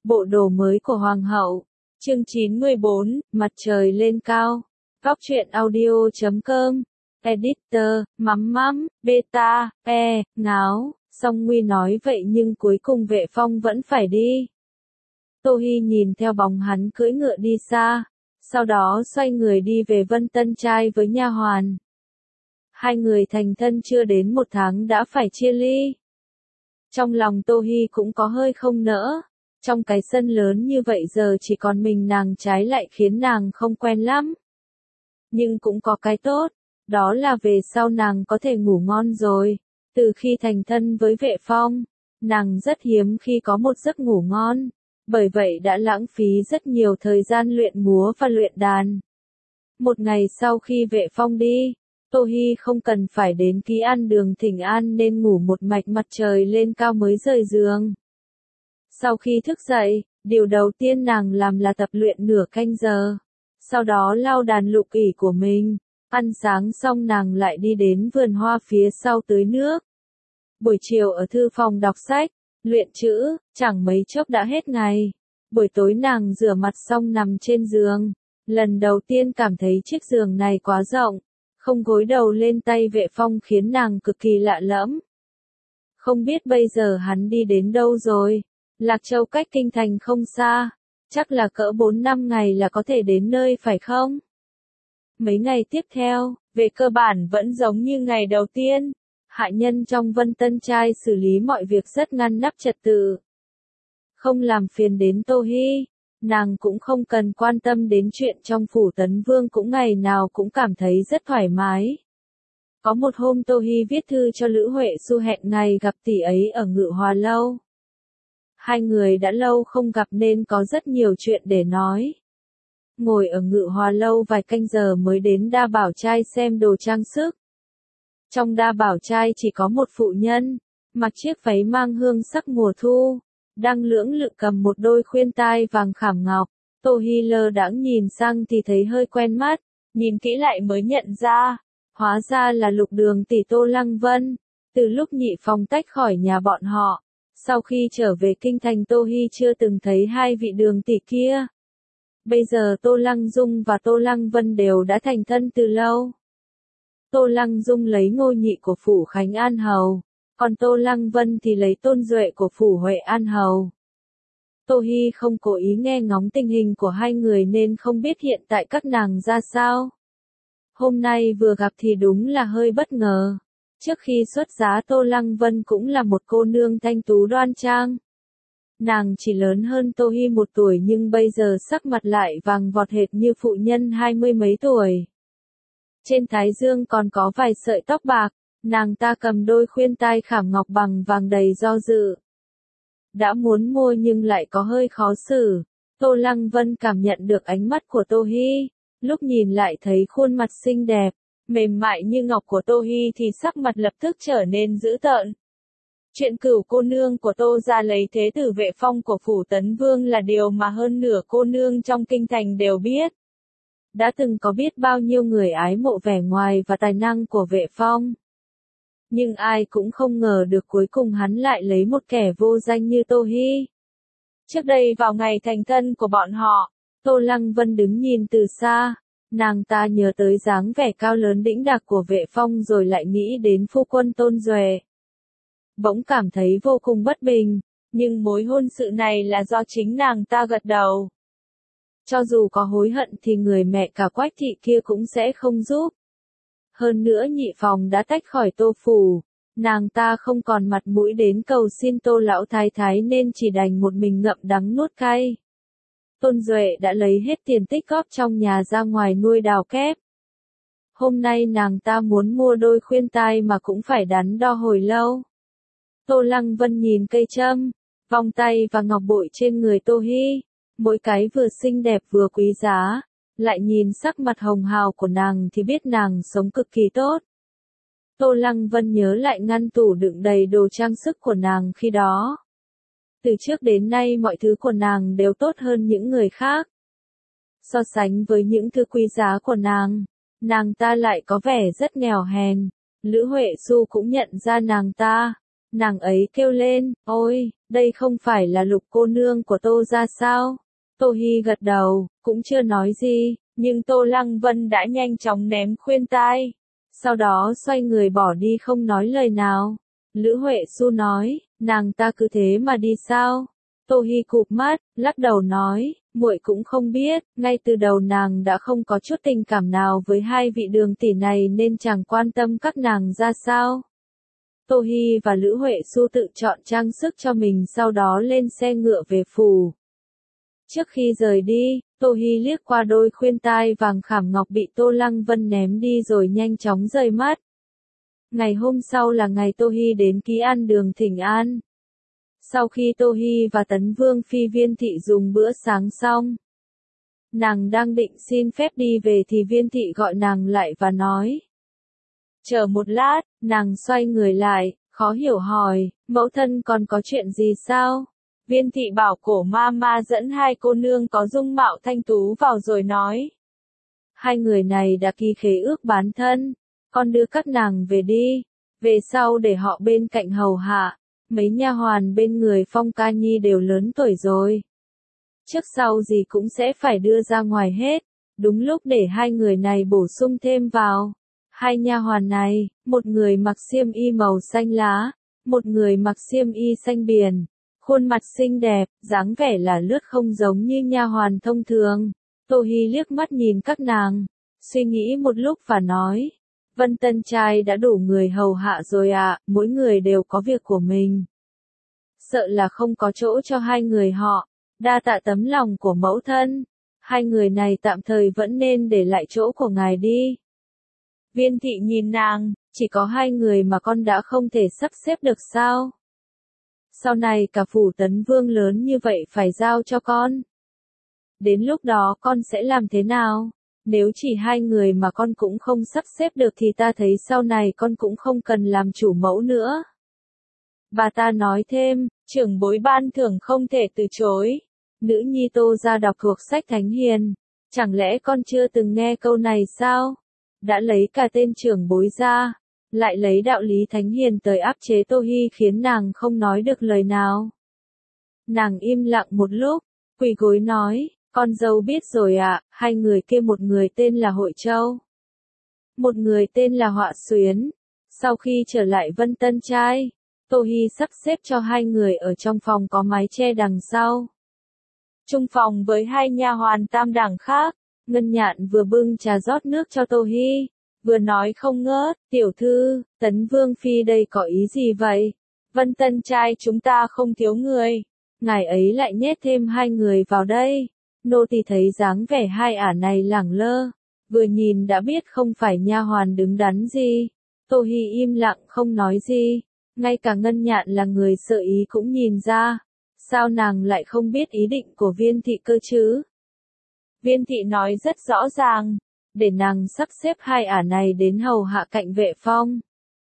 bộ đồ mới của Hoàng hậu. Chương 94, mặt trời lên cao. Góc truyện audio.com. Editor, mắm, beta, ngáo. Song Nguy nói vậy nhưng cuối cùng Vệ Phong vẫn phải đi. Tô Hi nhìn theo bóng hắn cưỡi ngựa đi xa, sau đó xoay người đi về Vân Tân Trai với nha hoàn. Hai người thành thân chưa đến 1 tháng đã phải chia ly. Trong lòng Tô Hi cũng có hơi không nỡ, trong cái sân lớn như vậy giờ chỉ còn mình nàng trái lại khiến nàng không quen lắm. Nhưng cũng có cái tốt, đó là về sau nàng có thể ngủ ngon rồi. Từ khi thành thân với Vệ Phong, nàng rất hiếm khi có một giấc ngủ ngon, bởi vậy đã lãng phí rất nhiều thời gian luyện múa và luyện đàn. Một ngày sau khi Vệ Phong đi, Tô Hi không cần phải đến Ký An Đường thỉnh an nên ngủ một mạch mặt trời lên cao mới rời giường. Sau khi thức dậy, điều đầu tiên nàng làm là tập luyện nửa canh giờ, sau đó lau đàn lục ỷ của mình. Ăn sáng xong nàng lại đi đến vườn hoa phía sau tưới nước. Buổi chiều ở thư phòng đọc sách, luyện chữ, chẳng mấy chốc đã hết ngày. Buổi tối nàng rửa mặt xong nằm trên giường. Lần đầu tiên cảm thấy chiếc giường này quá rộng, không gối đầu lên tay Vệ Phong khiến nàng cực kỳ lạ lẫm. Không biết bây giờ hắn đi đến đâu rồi. Lạc Châu cách kinh thành không xa, chắc là cỡ 4-5 ngày là có thể đến nơi phải không? Mấy ngày tiếp theo, về cơ bản vẫn giống như ngày đầu tiên. Hạ nhân trong Vân Tân Trai xử lý mọi việc rất ngăn nắp trật tự. Không làm phiền đến Tô Hi, nàng cũng không cần quan tâm đến chuyện trong phủ Tấn Vương cũng ngày nào cũng cảm thấy rất thoải mái. Có một hôm Tô Hi viết thư cho Lữ Huệ Xu hẹn ngày gặp tỷ ấy ở Ngự Hòa Lâu. Hai người đã lâu không gặp nên có rất nhiều chuyện để nói. Ngồi ở Ngự Hòa Lâu vài canh giờ mới đến Đa Bảo Trai xem đồ trang sức. Trong Đa Bảo Trai chỉ có một phụ nhân, mặc chiếc váy mang hương sắc mùa thu, đang lưỡng lự cầm một đôi khuyên tai vàng khảm ngọc. Tô Hi lơ đãng nhìn sang thì thấy hơi quen mắt, nhìn kỹ lại mới nhận ra, hóa ra là Lục Đường tỷ Tô Lăng Vân. Từ lúc Nhị Phong tách khỏi nhà bọn họ, sau khi trở về kinh thành Tô Hi chưa từng thấy hai vị Đường tỷ kia. Bây giờ Tô Lăng Dung và Tô Lăng Vân đều đã thành thân từ lâu. Tô Lăng Dung lấy ngôi nhị của phủ Khánh An Hầu, còn Tô Lăng Vân thì lấy tôn duệ của phủ Huệ An Hầu. Tô Hi không cố ý nghe ngóng tình hình của hai người nên không biết hiện tại các nàng ra sao. Hôm nay vừa gặp thì đúng là hơi bất ngờ. Trước khi xuất giá Tô Lăng Vân cũng là một cô nương thanh tú đoan trang. Nàng chỉ lớn hơn Tô Hi 1 tuổi nhưng bây giờ sắc mặt lại vàng vọt hệt như phụ nhân 20 mấy tuổi. Trên thái dương còn có vài sợi tóc bạc, nàng ta cầm đôi khuyên tai khảm ngọc bằng vàng đầy do dự. Đã muốn mua nhưng lại có hơi khó xử. Tô Lăng Vân cảm nhận được ánh mắt của Tô Hi, lúc nhìn lại thấy khuôn mặt xinh đẹp, mềm mại như ngọc của Tô Hi thì sắc mặt lập tức trở nên dữ tợn. Chuyện Cửu cô nương của Tô gia lấy thế tử Vệ Phong của phủ Tấn Vương là điều mà hơn nửa cô nương trong kinh thành đều biết. Đã từng có biết bao nhiêu người ái mộ vẻ ngoài và tài năng của Vệ Phong. Nhưng ai cũng không ngờ được cuối cùng hắn lại lấy một kẻ vô danh như Tô Hi. Trước đây vào ngày thành thân của bọn họ, Tô Lăng Vân đứng nhìn từ xa, nàng ta nhớ tới dáng vẻ cao lớn đĩnh đạc của Vệ Phong rồi lại nghĩ đến phu quân Tôn Duệ. Bỗng cảm thấy vô cùng bất bình, nhưng mối hôn sự này là do chính nàng ta gật đầu. Cho dù có hối hận thì người mẹ cả Quách thị kia cũng sẽ không giúp. Hơn nữa Nhị Phòng đã tách khỏi Tô phủ, nàng ta không còn mặt mũi đến cầu xin Tô lão thái thái nên chỉ đành một mình ngậm đắng nuốt cay. Tôn Duệ đã lấy hết tiền tích góp trong nhà ra ngoài nuôi đào kép. Hôm nay nàng ta muốn mua đôi khuyên tai mà cũng phải đắn đo hồi lâu. Tô Lăng Vân nhìn cây trâm, vòng tay và ngọc bội trên người Tô Hi, mỗi cái vừa xinh đẹp vừa quý giá, lại nhìn sắc mặt hồng hào của nàng thì biết nàng sống cực kỳ tốt. Tô Lăng Vân nhớ lại ngăn tủ đựng đầy đồ trang sức của nàng khi đó. Từ trước đến nay mọi thứ của nàng đều tốt hơn những người khác. So sánh với những thứ quý giá của nàng ta lại có vẻ rất nghèo hèn. Lữ Huệ Xu cũng nhận ra nàng ta, Nàng ấy kêu lên, ôi, đây không phải là Lục cô nương của Tô gia sao? Tô Hi gật đầu, cũng chưa nói gì, nhưng Tô Lăng Vân đã nhanh chóng ném khuyên tai. Sau đó xoay người bỏ đi không nói lời nào. Lữ Huệ Xu nói, nàng ta cứ thế mà đi sao? Tô Hi cụp mắt, lắc đầu nói, muội cũng không biết, ngay từ đầu nàng đã không có chút tình cảm nào với hai vị Đường tỷ này nên chẳng quan tâm các nàng ra sao. Tô Hi và Lữ Huệ Xu tự chọn trang sức cho mình sau đó lên xe ngựa về phủ. Trước khi rời đi, Tô Hi liếc qua đôi khuyên tai vàng khảm ngọc bị Tô Lăng Vân ném đi rồi nhanh chóng rời mắt. Ngày hôm sau là ngày Tô Hi đến Ký An Đường thỉnh an. Sau khi Tô Hi và Tấn Vương Phi Viên Thị dùng bữa sáng xong, nàng đang định xin phép đi về thì Viên Thị gọi nàng lại và nói. Chờ một lát, nàng xoay người lại, khó hiểu hỏi, mẫu thân còn có chuyện gì sao? Viên Thị bảo Cổ ma dẫn hai cô nương có dung mạo thanh tú vào rồi nói. Hai người này đã ký khế ước bán thân, con đưa các nàng về đi, về sau để họ bên cạnh hầu hạ, mấy nha hoàn bên người Phong Ca Nhi đều lớn tuổi rồi. Trước sau gì cũng sẽ phải đưa ra ngoài hết, đúng lúc để hai người này bổ sung thêm vào. Hai nha hoàn này, một người mặc xiêm y màu xanh lá, một người mặc xiêm y xanh biển, khuôn mặt xinh đẹp, dáng vẻ là lướt không giống như nha hoàn thông thường. Tô Hi liếc mắt nhìn các nàng, suy nghĩ một lúc và nói, Vân Tân trai đã đủ người hầu hạ rồi ạ, mỗi người đều có việc của mình. Sợ là không có chỗ cho hai người họ, đa tạ tấm lòng của mẫu thân, hai người này tạm thời vẫn nên để lại chỗ của ngài đi. Viên Thị nhìn nàng, chỉ có hai người mà con đã không thể sắp xếp được sao? Sau này cả phủ Tấn Vương lớn như vậy phải giao cho con. Đến lúc đó con sẽ làm thế nào? Nếu chỉ hai người mà con cũng không sắp xếp được thì ta thấy sau này con cũng không cần làm chủ mẫu nữa. Bà ta nói thêm, trưởng bối ban thưởng không thể từ chối. Nữ nhi Tô gia đọc thuộc sách Thánh Hiền. Chẳng lẽ con chưa từng nghe câu này sao? Đã lấy cả tên trưởng bối ra, lại lấy đạo lý Thánh Hiền tới áp chế Tô Hi khiến nàng không nói được lời nào. Nàng im lặng một lúc, quỳ gối nói, con dâu biết rồi ạ, hai người kia một người tên là Hội Châu, một người tên là Họa Xuyến. Sau khi trở lại Vân Tân trai, Tô Hi sắp xếp cho hai người ở trong phòng có mái che đằng sau. Chung phòng với hai nha hoàn tam đẳng khác, Ngân Nhạn vừa bưng trà rót nước cho Tô Hi, vừa nói không ngớt, tiểu thư, Tấn Vương Phi đây có ý gì vậy? Vân Tân trai chúng ta không thiếu người, ngài ấy lại nhét thêm hai người vào đây. Nô tỳ thấy dáng vẻ hai ả này lẳng lơ, vừa nhìn đã biết không phải nha hoàn đứng đắn gì. Tô Hi im lặng không nói gì, ngay cả Ngân Nhạn là người sợ ý cũng nhìn ra. Sao nàng lại không biết ý định của Viên Thị cơ chứ? Viên Thị nói rất rõ ràng, để nàng sắp xếp hai ả này đến hầu hạ cạnh Vệ Phong.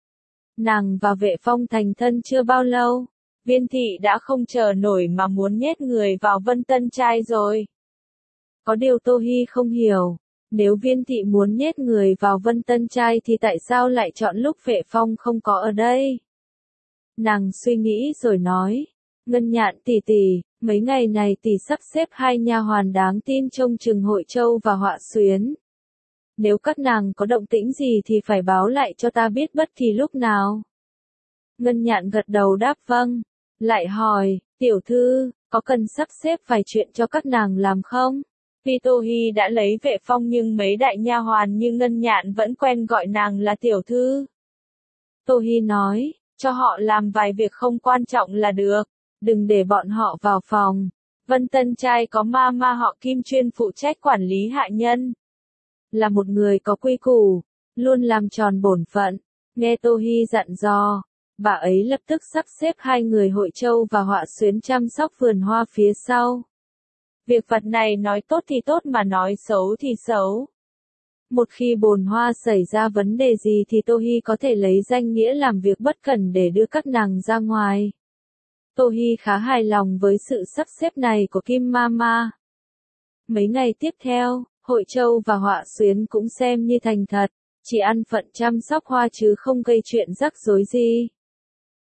Nàng và Vệ Phong thành thân chưa bao lâu, Viên Thị đã không chờ nổi mà muốn nhét người vào Vân Tân trai rồi. Có điều Tô Hi không hiểu, nếu Viên Thị muốn nhét người vào Vân Tân trai thì tại sao lại chọn lúc Vệ Phong không có ở đây? Nàng suy nghĩ rồi nói, Ngân Nhạn tỷ tỷ, mấy ngày này tỷ sắp xếp hai nha hoàn đáng tin trông chừng Hội Châu và Họa Xuyến. Nếu các nàng có động tĩnh gì thì phải báo lại cho ta biết bất kỳ lúc nào. Ngân Nhạn gật đầu đáp vâng, lại hỏi, tiểu thư, có cần sắp xếp vài chuyện cho các nàng làm không? Tuy Tô Hi đã lấy Vệ Phong nhưng mấy đại nha hoàn như Ngân Nhạn vẫn quen gọi nàng là tiểu thư. Tô Hi nói, cho họ làm vài việc không quan trọng là được, đừng để bọn họ vào phòng. Vân Tân trai có ma họ Kim chuyên phụ trách quản lý hạ nhân. Là một người có quy củ, luôn làm tròn bổn phận. Nghe Tô Hi dặn dò, bà ấy lập tức sắp xếp hai người Hội Châu và Họa Xuyến chăm sóc vườn hoa phía sau. Việc vặt này nói tốt thì tốt mà nói xấu thì xấu. Một khi bồn hoa xảy ra vấn đề gì thì Tô Hi có thể lấy danh nghĩa làm việc bất cẩn để đưa các nàng ra ngoài. Tô Hi khá hài lòng với sự sắp xếp này của Kim Mama. Mấy ngày tiếp theo, Hội Châu và Họa Xuyến cũng xem như thành thật, chỉ ăn phận chăm sóc hoa chứ không gây chuyện rắc rối gì.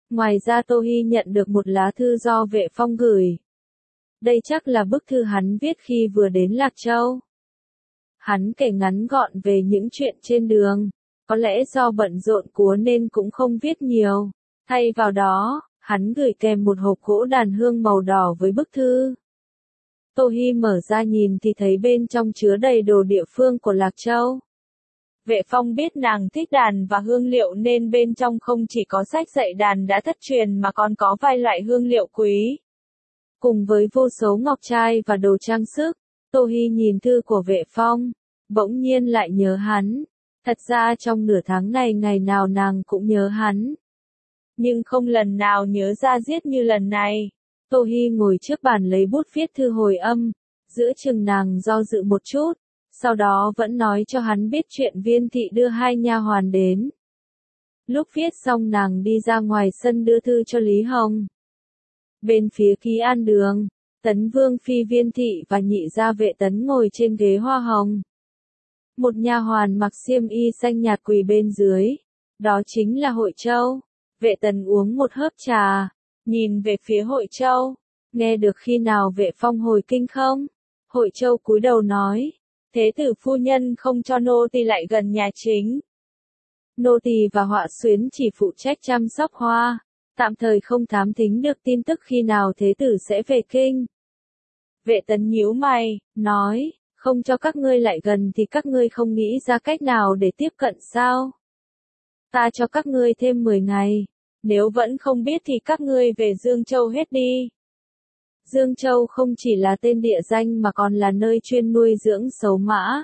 Ngoài ra Tô Hi nhận được một lá thư do Vệ Phong gửi. Đây chắc là bức thư hắn viết khi vừa đến Lạc Châu. Hắn kể ngắn gọn về những chuyện trên đường, có lẽ do bận rộn quá nên cũng không viết nhiều. Thay vào đó, hắn gửi kèm một hộp gỗ đàn hương màu đỏ với bức thư. Tô Hi mở ra nhìn thì thấy bên trong chứa đầy đồ địa phương của Lạc Châu. Vệ Phong biết nàng thích đàn và hương liệu nên bên trong không chỉ có sách dạy đàn đã thất truyền mà còn có vài loại hương liệu quý. Cùng với vô số ngọc trai và đồ trang sức, Tô Hi nhìn thư của Vệ Phong, bỗng nhiên lại nhớ hắn. Thật ra trong nửa tháng này ngày nào nàng cũng nhớ hắn. Nhưng không lần nào nhớ ra giết như lần này. Tô Hi ngồi trước bàn lấy bút viết thư hồi âm, giữa chừng nàng do dự một chút, sau đó vẫn nói cho hắn biết chuyện Viên thị đưa hai nha hoàn đến. Lúc viết xong nàng đi ra ngoài sân đưa thư cho Lý Hồng. Bên phía Ký An Đường, Tấn Vương phi Viên thị và nhị gia Vệ Tấn ngồi trên ghế hoa hồng. Một nha hoàn mặc xiêm y xanh nhạt quỳ bên dưới, đó chính là Hội Châu. Vệ Tấn uống một hớp trà, nhìn về phía Hội Châu, nghe được khi nào Vệ Phong hồi kinh không? Hội Châu cúi đầu nói, thế tử phu nhân không cho nô tỳ lại gần nhà chính. Nô tỳ và họa xuyến chỉ phụ trách chăm sóc hoa, tạm thời không thám thính được tin tức khi nào thế tử sẽ về kinh. Vệ Tấn nhíu mày, nói, không cho các ngươi lại gần thì các ngươi không nghĩ ra cách nào để tiếp cận sao? Ta cho các ngươi thêm 10 ngày, nếu vẫn không biết thì các ngươi về Dương Châu hết đi. Dương Châu không chỉ là tên địa danh mà còn là nơi chuyên nuôi dưỡng sấu mã.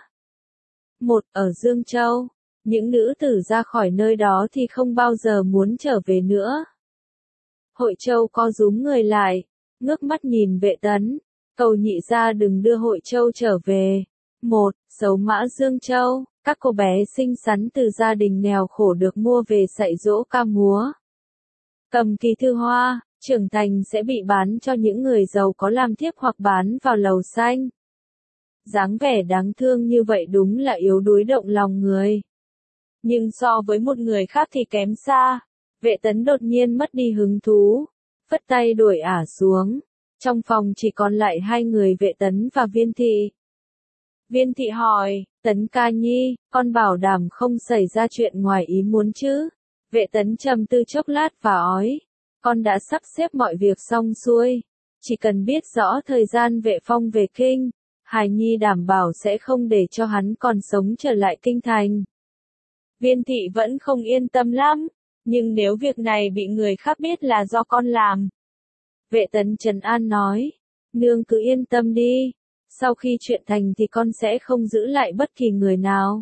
Ở Dương Châu, những nữ tử ra khỏi nơi đó thì không bao giờ muốn trở về nữa. Hội Châu co rúm người lại, ngước mắt nhìn Vệ Tấn, cầu nhị gia đừng đưa Hội Châu trở về. Sấu mã Dương Châu, các cô bé xinh xắn từ gia đình nghèo khổ được mua về dạy dỗ ca múa. Cầm kỳ thư hoa, trưởng thành sẽ bị bán cho những người giàu có làm thiếp hoặc bán vào lầu xanh. Dáng vẻ đáng thương như vậy đúng là yếu đuối động lòng người. Nhưng so với một người khác thì kém xa. Vệ Tấn đột nhiên mất đi hứng thú, phất tay đuổi ả xuống. Trong phòng chỉ còn lại hai người Vệ Tấn và Viên thị. Viên thị hỏi, Tấn ca nhi, con bảo đảm không xảy ra chuyện ngoài ý muốn chứ? Vệ Tấn trầm tư chốc lát và ói, con đã sắp xếp mọi việc xong xuôi. Chỉ cần biết rõ thời gian Vệ Phong về kinh, hài nhi đảm bảo sẽ không để cho hắn còn sống trở lại kinh thành. Viên thị vẫn không yên tâm lắm, nhưng nếu việc này bị người khác biết là do con làm. Vệ Tấn trấn an nói, nương cứ yên tâm đi, sau khi chuyện thành thì con sẽ không giữ lại bất kỳ người nào.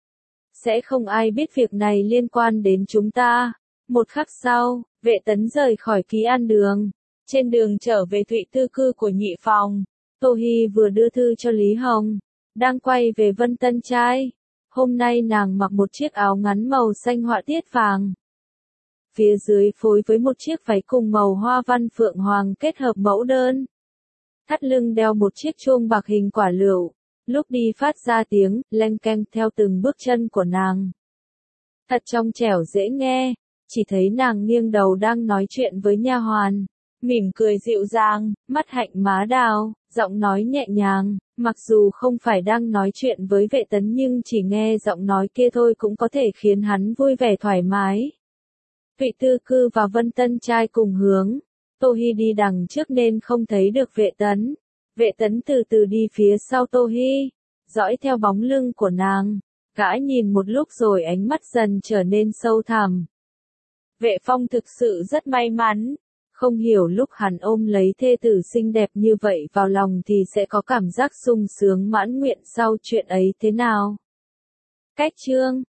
Sẽ không ai biết việc này liên quan đến chúng ta. Một khắc sau, Vệ Tấn rời khỏi Ký An Đường. Trên đường trở về Thụy Tư cư của nhị phòng, Tô Hi vừa đưa thư cho Lý Hồng, đang quay về Vân Tân Trai. Hôm nay nàng mặc một chiếc áo ngắn màu xanh họa tiết vàng. Phía dưới phối với một chiếc váy cùng màu hoa văn phượng hoàng kết hợp mẫu đơn. Thắt lưng đeo một chiếc chuông bạc hình quả lựu, lúc đi phát ra tiếng leng keng theo từng bước chân của nàng. Thật trong trẻo dễ nghe, chỉ thấy nàng nghiêng đầu đang nói chuyện với nha hoàn, mỉm cười dịu dàng, mắt hạnh má đào, giọng nói nhẹ nhàng, mặc dù không phải đang nói chuyện với Vệ Tấn nhưng chỉ nghe giọng nói kia thôi cũng có thể khiến hắn vui vẻ thoải mái. Thụy Tư cư và Vân Tân Trai cùng hướng. Tô Hi đi đằng trước nên không thấy được Vệ Tấn. Vệ Tấn từ từ đi phía sau Tô Hi, dõi theo bóng lưng của nàng. Gã nhìn một lúc rồi ánh mắt dần trở nên sâu thẳm. Vệ Phong thực sự rất may mắn. Không hiểu lúc hắn ôm lấy thê tử xinh đẹp như vậy vào lòng thì sẽ có cảm giác sung sướng mãn nguyện sau chuyện ấy thế nào. Cách chương